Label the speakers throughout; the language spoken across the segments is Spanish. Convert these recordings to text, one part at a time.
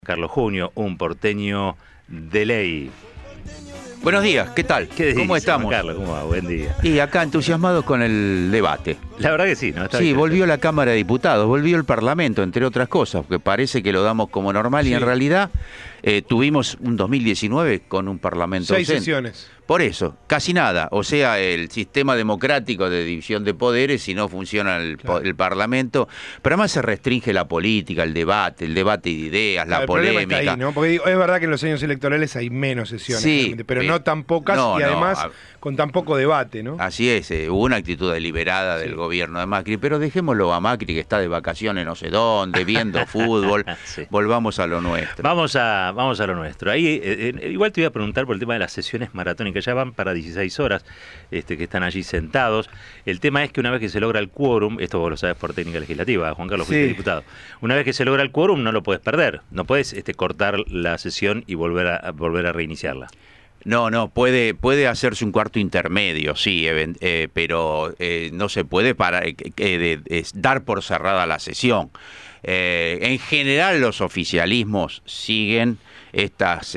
Speaker 1: Carlos Junio, un porteño de ley.
Speaker 2: Buenos días, ¿qué tal? ¿Cómo estamos?
Speaker 1: Carlos, ¿cómo va? Buen día.
Speaker 2: Y acá entusiasmados con el debate.
Speaker 1: La verdad que sí, ¿no?
Speaker 2: Sí, volvió la Cámara de Diputados, volvió el Parlamento, entre otras cosas, porque parece que lo damos como normal y en realidad tuvimos un 2019 con un Parlamento
Speaker 3: 6
Speaker 2: ausente.
Speaker 3: sesiones.
Speaker 2: Por eso, casi nada. O sea, el sistema democrático de división de poderes, si no funciona el Parlamento, pero además se restringe la política, el debate de ideas, la polémica.
Speaker 3: El problema está ahí, ¿no? Porque digo, es verdad que en los años electorales hay menos sesiones,
Speaker 2: Sí,
Speaker 3: pero no tan pocas y además con tan poco debate, ¿no?
Speaker 2: Así es, hubo una actitud deliberada del gobierno de Macri, pero dejémoslo a Macri, que está de vacaciones no sé dónde, viendo fútbol, volvamos a lo nuestro.
Speaker 1: Vamos a lo nuestro. Ahí igual te iba a preguntar por el tema de las sesiones maratónicas, ya van para 16 horas que están allí sentados. El tema es que una vez que se logra el quórum, esto vos lo sabes por técnica legislativa, Juan Carlos, fuiste diputado, una vez que se logra el quórum no lo puedes perder, no puedes cortar la sesión y volver a reiniciarla.
Speaker 2: No, puede hacerse un cuarto intermedio, sí, pero no se puede dar por cerrada la sesión. En general los oficialismos siguen estas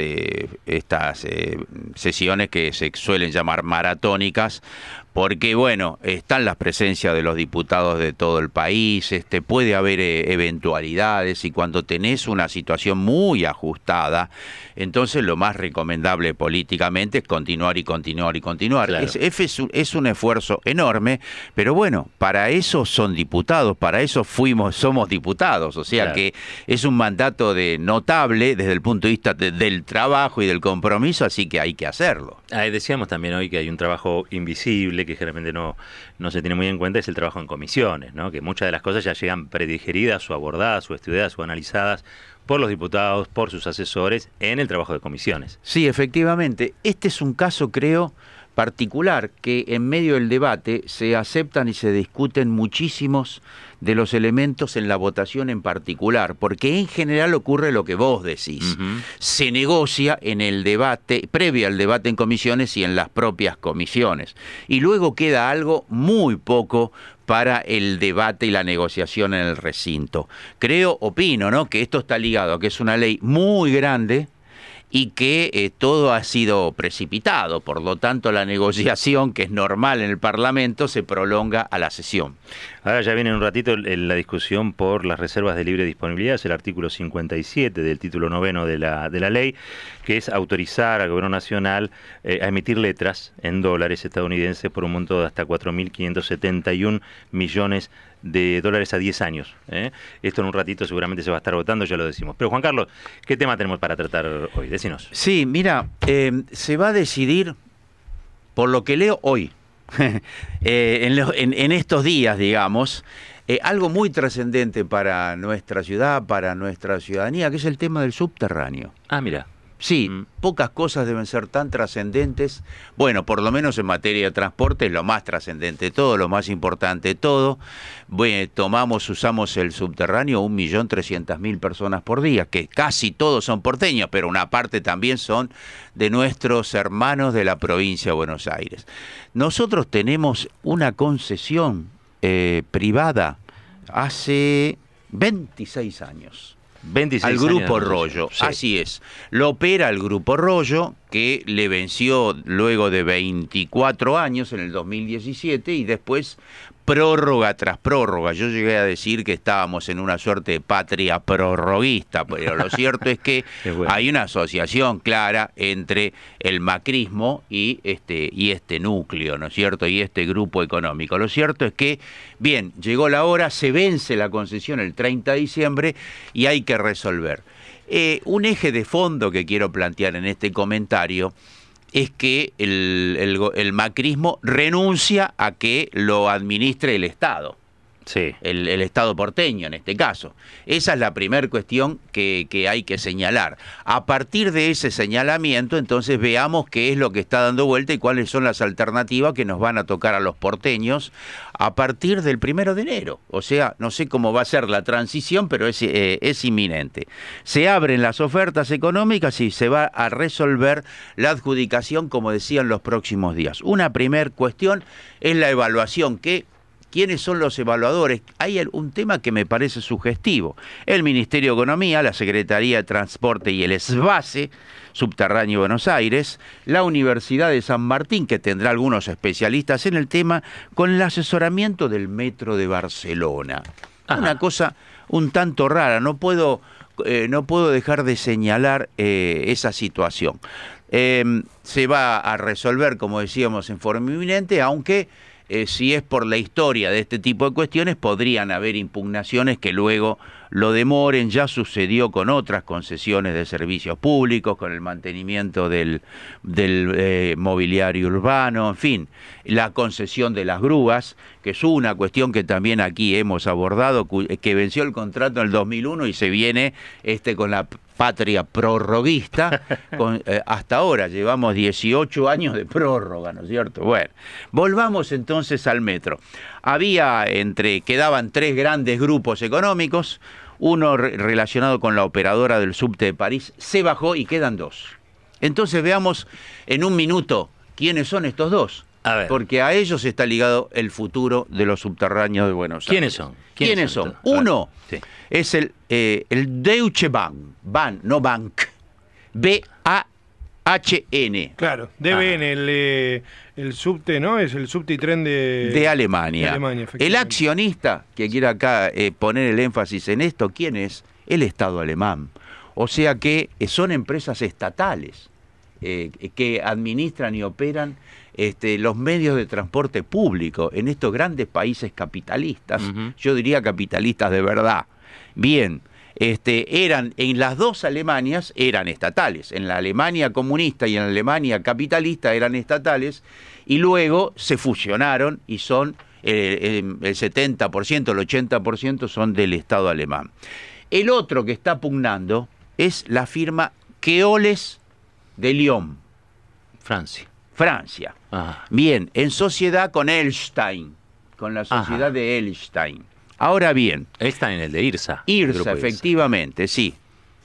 Speaker 2: sesiones que se suelen llamar maratónicas, porque bueno, están las presencias de los diputados de todo el país, puede haber eventualidades, y cuando tenés una situación muy ajustada, entonces lo más recomendable políticamente es continuar y continuar y continuar. Claro. Es un esfuerzo enorme, pero bueno, para eso son diputados, para eso somos diputados, o sea que es un mandato notable desde el punto de vista del trabajo y del compromiso, así que hay que hacerlo.
Speaker 1: Decíamos también hoy que hay un trabajo invisible que generalmente no se tiene muy en cuenta, es el trabajo en comisiones, ¿no? Que muchas de las cosas ya llegan predigeridas o abordadas o estudiadas o analizadas por los diputados, por sus asesores, en el trabajo de comisiones.
Speaker 2: Sí, efectivamente. Este es un caso, creo, particular, que en medio del debate se aceptan y se discuten muchísimos de los elementos en la votación en particular, porque en general ocurre lo que vos decís. Se negocia en el debate, previo al debate en comisiones y en las propias comisiones. Y luego queda algo muy poco para el debate y la negociación en el recinto. Opino, ¿no?, que esto está ligado a que es una ley muy grande y que todo ha sido precipitado, por lo tanto la negociación, que es normal en el Parlamento, se prolonga a la sesión.
Speaker 1: Ahora ya viene en un ratito la discusión por las reservas de libre disponibilidad, es el artículo 57 del título 9 de la ley, que es autorizar al Gobierno Nacional a emitir letras en dólares estadounidenses por un monto de hasta 4.571 millones de dólares a 10 años. Esto en un ratito seguramente se va a estar votando, ya lo decimos. Pero Juan Carlos, ¿qué tema tenemos para tratar hoy? Decinos.
Speaker 2: Sí, mira, se va a decidir, por lo que leo hoy, en estos días, digamos, algo muy trascendente para nuestra ciudad, para nuestra ciudadanía, que es el tema del subterráneo.
Speaker 1: Ah, mira.
Speaker 2: Sí, pocas cosas deben ser tan trascendentes. Bueno, por lo menos en materia de transporte es lo más trascendente de todo, lo más importante de todo. Bueno, usamos el subterráneo 1.300.000 personas por día, que casi todos son porteños, pero una parte también son de nuestros hermanos de la provincia de Buenos Aires. Nosotros tenemos una concesión privada hace 26 años.
Speaker 1: 26
Speaker 2: al Grupo
Speaker 1: años,
Speaker 2: Rollo,
Speaker 1: sí.
Speaker 2: Así es. Lo opera el Grupo Rollo, que le venció luego de 24 años en el 2017 y después prórroga tras prórroga. Yo llegué a decir que estábamos en una suerte de patria prorroguista, pero lo cierto es que hay una asociación clara entre el macrismo y este núcleo, ¿no es cierto? Y este grupo económico. Lo cierto es que, bien, llegó la hora, se vence la concesión el 30 de diciembre y hay que resolver. Un eje de fondo que quiero plantear en este comentario es que el macrismo renuncia a que lo administre el Estado. Sí. El Estado porteño, en este caso. Esa es la primera cuestión que hay que señalar. A partir de ese señalamiento, entonces veamos qué es lo que está dando vuelta y cuáles son las alternativas que nos van a tocar a los porteños a partir del 1 de enero. O sea, no sé cómo va a ser la transición, pero es inminente. Se abren las ofertas económicas y se va a resolver la adjudicación, como decían, los próximos días. Una primera cuestión es la evaluación que ¿Quiénes son los evaluadores? Hay un tema que me parece sugestivo. El Ministerio de Economía, la Secretaría de Transporte y el SBASE, Subterráneo Buenos Aires, la Universidad de San Martín, que tendrá algunos especialistas en el tema, con el asesoramiento del Metro de Barcelona. Ajá. Una cosa un tanto rara, no puedo dejar de señalar esa situación. Se va a resolver, como decíamos, en forma inminente, aunque si es por la historia de este tipo de cuestiones, podrían haber impugnaciones que luego lo demoren. Ya sucedió con otras concesiones de servicios públicos, con el mantenimiento del mobiliario urbano, en fin, la concesión de las grúas, que es una cuestión que también aquí hemos abordado, que venció el contrato en el 2001 y se viene con la patria prorroguista, hasta ahora llevamos 18 años de prórroga, ¿no es cierto? Bueno, volvamos entonces al metro. Quedaban 3 grandes grupos económicos, uno relacionado con la operadora del subte de París, se bajó y quedan 2. Entonces veamos en un minuto quiénes son estos 2. A ver. Porque a ellos está ligado el futuro de los subterráneos de Buenos Aires. ¿Quiénes son? Uno es el Deutsche Bahn, no Bank, B-A-H-N.
Speaker 3: Claro, DBN, el subte, ¿no? Es el subte y tren
Speaker 2: de Alemania. El accionista, que quiere acá poner el énfasis en esto, ¿quién es? El Estado alemán. O sea que son empresas estatales que administran y operan los medios de transporte público en estos grandes países capitalistas, yo diría capitalistas de verdad. Bien, en las 2 Alemanias eran estatales, en la Alemania comunista y en la Alemania capitalista eran estatales, y luego se fusionaron y son el 70%, el 80% son del Estado alemán. El otro que está pugnando es la firma Keolis de Lyon. Francia. Ajá. Bien, en sociedad con Elstein, con la sociedad de Elstein. Ahora bien.
Speaker 1: Elstein, el de IRSA.
Speaker 2: IRSA, efectivamente, sí.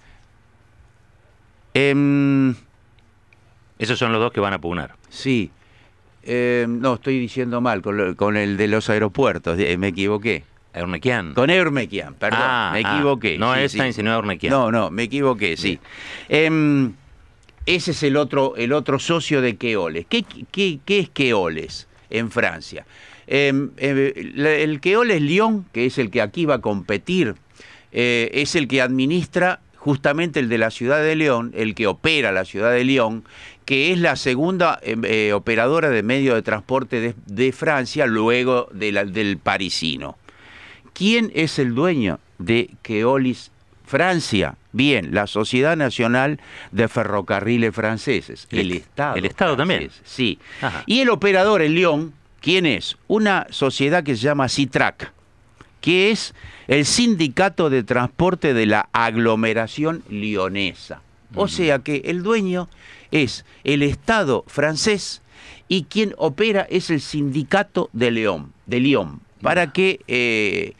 Speaker 1: Esos son los 2 que van a pugnar.
Speaker 2: Sí. No, estoy diciendo mal, con el de los aeropuertos, me equivoqué.
Speaker 1: Eurnequian.
Speaker 2: Con Eurnequian, perdón, me equivoqué.
Speaker 1: No sí, Elstein, sino Eurnequian.
Speaker 2: No, me equivoqué, sí. Ese es el otro socio de Keolis. ¿Qué es Keolis en Francia? El Keolis Lyon, que es el que aquí va a competir, es el que administra justamente el de la ciudad de Lyon, el que opera la ciudad de Lyon, que es la segunda operadora de medio de transporte de Francia, luego del parisino. ¿Quién es el dueño de Keolis Francia? Bien, la Sociedad Nacional de Ferrocarriles Franceses, el Estado.
Speaker 1: ¿El Estado
Speaker 2: francés,
Speaker 1: también?
Speaker 2: Sí. Ajá. Y el operador en Lyon, ¿quién es? Una sociedad que se llama Citrac, que es el sindicato de transporte de la aglomeración lyonesa. O sea que el dueño es el Estado francés y quien opera es el sindicato de Lyon. Para que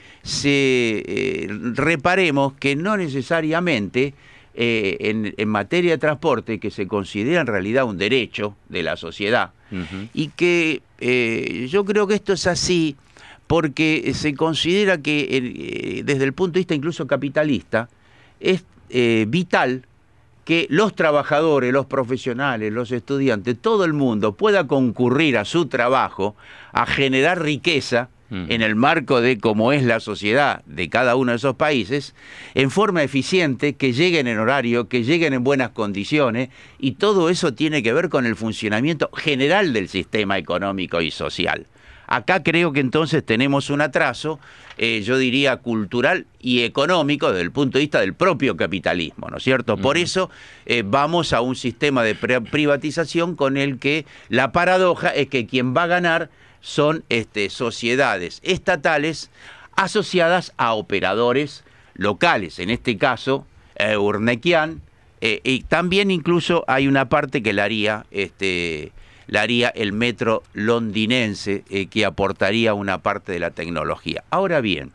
Speaker 2: reparemos que no necesariamente en materia de transporte, que se considera en realidad un derecho de la sociedad, y que yo creo que esto es así porque se considera que desde el punto de vista incluso capitalista es vital que los trabajadores, los profesionales, los estudiantes, todo el mundo pueda concurrir a su trabajo a generar riqueza en el marco de cómo es la sociedad de cada uno de esos países, en forma eficiente, que lleguen en horario, que lleguen en buenas condiciones, y todo eso tiene que ver con el funcionamiento general del sistema económico y social. Acá creo que entonces tenemos un atraso, yo diría cultural y económico desde el punto de vista del propio capitalismo, ¿no es cierto? Por eso vamos a un sistema de privatización con el que la paradoja es que quien va a ganar son sociedades estatales asociadas a operadores locales, en este caso Eurnequian, y también incluso hay una parte que la haría el metro londinense, que aportaría una parte de la tecnología. Ahora bien,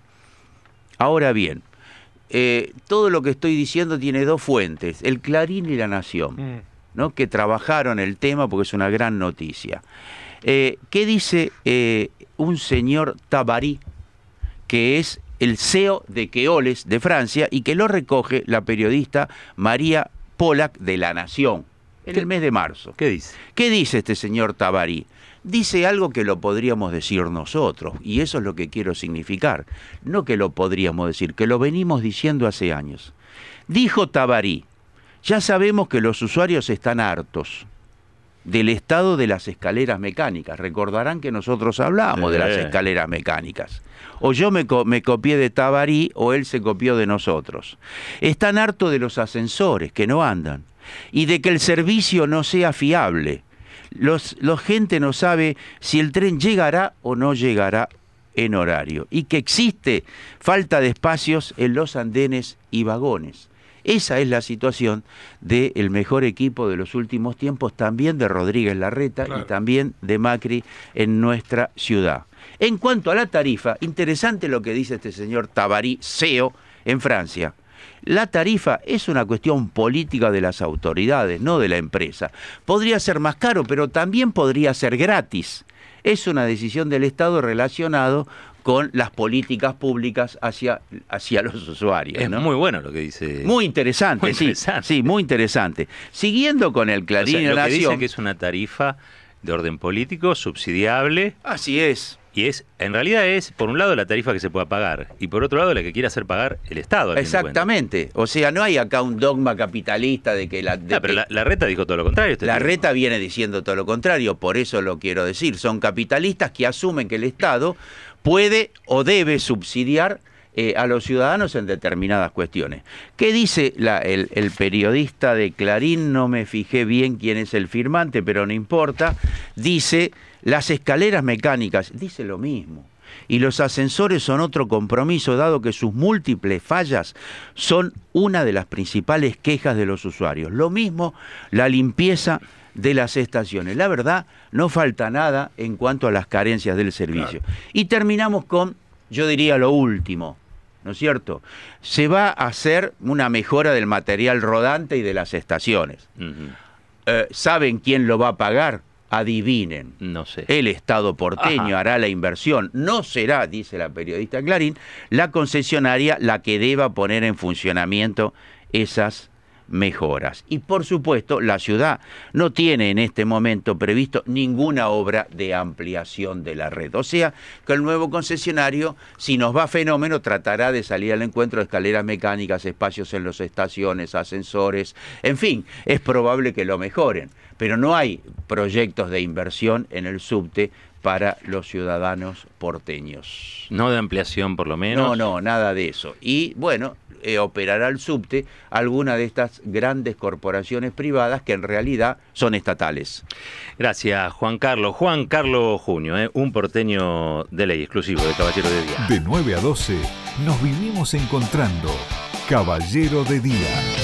Speaker 2: todo lo que estoy diciendo tiene 2 fuentes, el Clarín y La Nación, ¿no? Que trabajaron el tema porque es una gran noticia. ¿Qué dice un señor Tabary, que es el CEO de Keolis de Francia y que lo recoge la periodista María Pollack de La Nación en el mes de marzo?
Speaker 1: ¿Qué dice?
Speaker 2: ¿Qué dice este señor Tabary? Dice algo que lo podríamos decir nosotros, y eso es lo que quiero significar. No que lo podríamos decir, que lo venimos diciendo hace años. Dijo Tabary: ya sabemos que los usuarios están hartos del estado de las escaleras mecánicas. Recordarán que nosotros hablábamos de las escaleras mecánicas. O yo me copié de Tabary o él se copió de nosotros. Están hartos de los ascensores que no andan y de que el servicio no sea fiable. La gente no sabe si el tren llegará o no llegará en horario y que existe falta de espacios en los andenes y vagones. Esa es la situación del mejor equipo de los últimos tiempos, también de Rodríguez Larreta, claro, y también de Macri en nuestra ciudad. En cuanto a la tarifa, interesante lo que dice este señor Tabary, CEO en Francia. La tarifa es una cuestión política de las autoridades, no de la empresa. Podría ser más caro, pero también podría ser gratis. Es una decisión del Estado relacionado con las políticas públicas hacia los usuarios, ¿no?
Speaker 1: Es muy bueno lo que dice.
Speaker 2: Muy interesante, sí, muy interesante. Siguiendo con el Clarín y la Nación.
Speaker 1: Lo que dice que es una tarifa de orden político, subsidiable.
Speaker 2: Así es.
Speaker 1: Y en realidad es, por un lado, la tarifa que se pueda pagar, y por otro lado, la que quiere hacer pagar el Estado.
Speaker 2: Exactamente. O sea, no hay acá un dogma capitalista de que
Speaker 1: pero Larreta dijo todo lo contrario.
Speaker 2: Larreta viene diciendo todo lo contrario, por eso lo quiero decir. Son capitalistas que asumen que el Estado puede o debe subsidiar a los ciudadanos en determinadas cuestiones. ¿Qué dice el periodista de Clarín? No me fijé bien quién es el firmante, pero no importa. Dice: las escaleras mecánicas, dice lo mismo, y los ascensores son otro compromiso, dado que sus múltiples fallas son una de las principales quejas de los usuarios. Lo mismo la limpieza de las estaciones. La verdad, no falta nada en cuanto a las carencias del servicio. Claro. Y terminamos con, yo diría, lo último, ¿no es cierto? Se va a hacer una mejora del material rodante y de las estaciones. ¿Saben quién lo va a pagar? Adivinen.
Speaker 1: No sé.
Speaker 2: El Estado porteño hará la inversión. No será, dice la periodista Clarín, la concesionaria la que deba poner en funcionamiento esas mejoras. Y por supuesto, la ciudad no tiene en este momento previsto ninguna obra de ampliación de la red. O sea, que el nuevo concesionario, si nos va fenómeno, tratará de salir al encuentro de escaleras mecánicas, espacios en las estaciones, ascensores, en fin, es probable que lo mejoren. Pero no hay proyectos de inversión en el subte para los ciudadanos porteños.
Speaker 1: No de ampliación, por lo menos.
Speaker 2: No, nada de eso. Y bueno, operará el subte alguna de estas grandes corporaciones privadas que en realidad son estatales.
Speaker 1: Gracias, Juan Carlos. Juan Carlos Junio, un porteño de ley, exclusivo de Caballero de Día.
Speaker 4: De 9 a 12 nos vivimos encontrando Caballero de Día.